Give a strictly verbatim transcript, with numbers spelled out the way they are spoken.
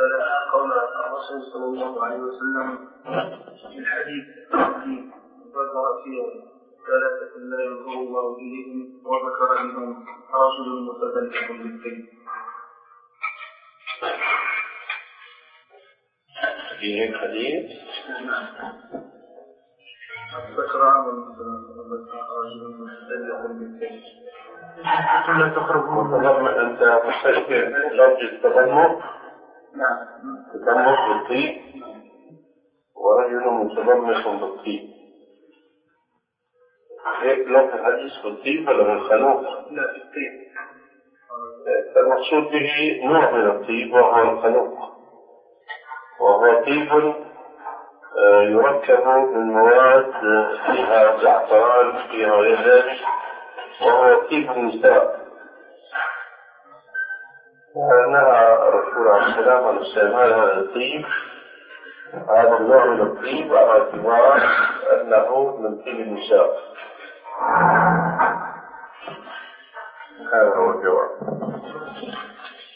قول الرسول صلى الله عليه وسلم في الحديث الذي ذكر فيه ثلاثة لا ينظر الله إليهم وذكر منهم رجل متبلح بالكذب. في هيك حديث؟ نعم. ذكر عمل رجل متبلح بالكذب. لا تخرج من أنت تستشفي لفظ التضمر. نعم. تضمر بالطيب ورجل متضمخ بالطيب. هيك لفظ الحديث بالطيب ولا بالخلوق؟ لا بالطيب. المقصود به نوع من الطيب وهو الخلوق، وهو طيب يركب من مواد فيها زعفران فيها غير ذلك، وهو طيب النساء. ونهى الرسول عليه السلام عن استعمال هذا الطيب، هذا النوع من الطيب، على اعتبار أنه من طيب النساء. هذا هو الجواب.